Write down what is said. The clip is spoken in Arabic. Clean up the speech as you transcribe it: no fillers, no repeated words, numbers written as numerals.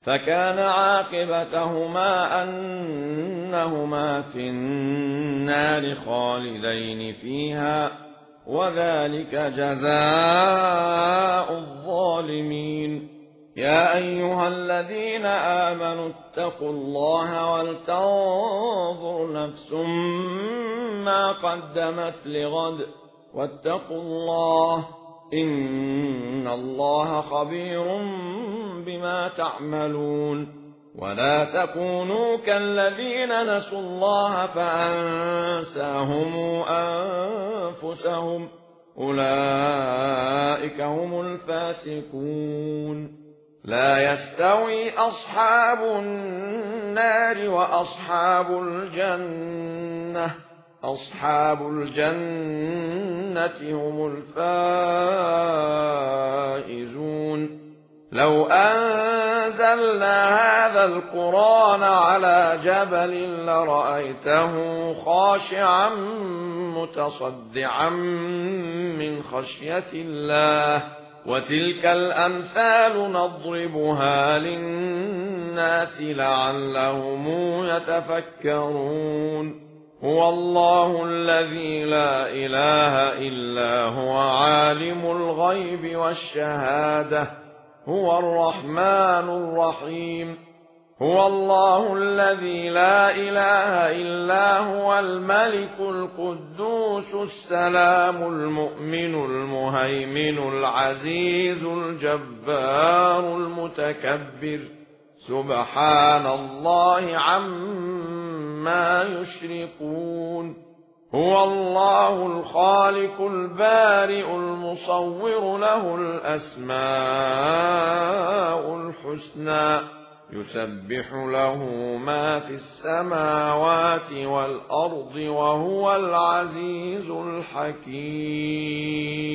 فكان عاقبتهما أنهما في النار خالدين فيها وذلك جزاء الظالمين. يا أيها الذين آمنوا اتقوا الله ولتنظر نفس ما قدمت لغد واتقوا الله إن الله خبير بما تعملون. ولا تكونوا كالذين نسوا الله فأنساهم أنفسهم أولئك هم الفاسقون. لا يستوي أصحاب النار وأصحاب الجنة أصحاب الجنة هم الفائزون. لو أنزلنا هذا القرآن على جبل لرأيته خاشعا متصدعا من خشية الله وتلك الأمثال نضربها للناس لعلهم يتفكرون. هو الله الذي لا إله إلا هو عالم الغيب والشهادة هو الرحمن الرحيم. هو الله الذي لا إله إلا هو الملك القدوس السلام المؤمن المهيمن العزيز الجبار المتكبر سبحان الله عما يشركون. هو الله الخالق البارئ المصور له الأسماء الحسنى يسبح له ما في السماوات والأرض وهو العزيز الحكيم.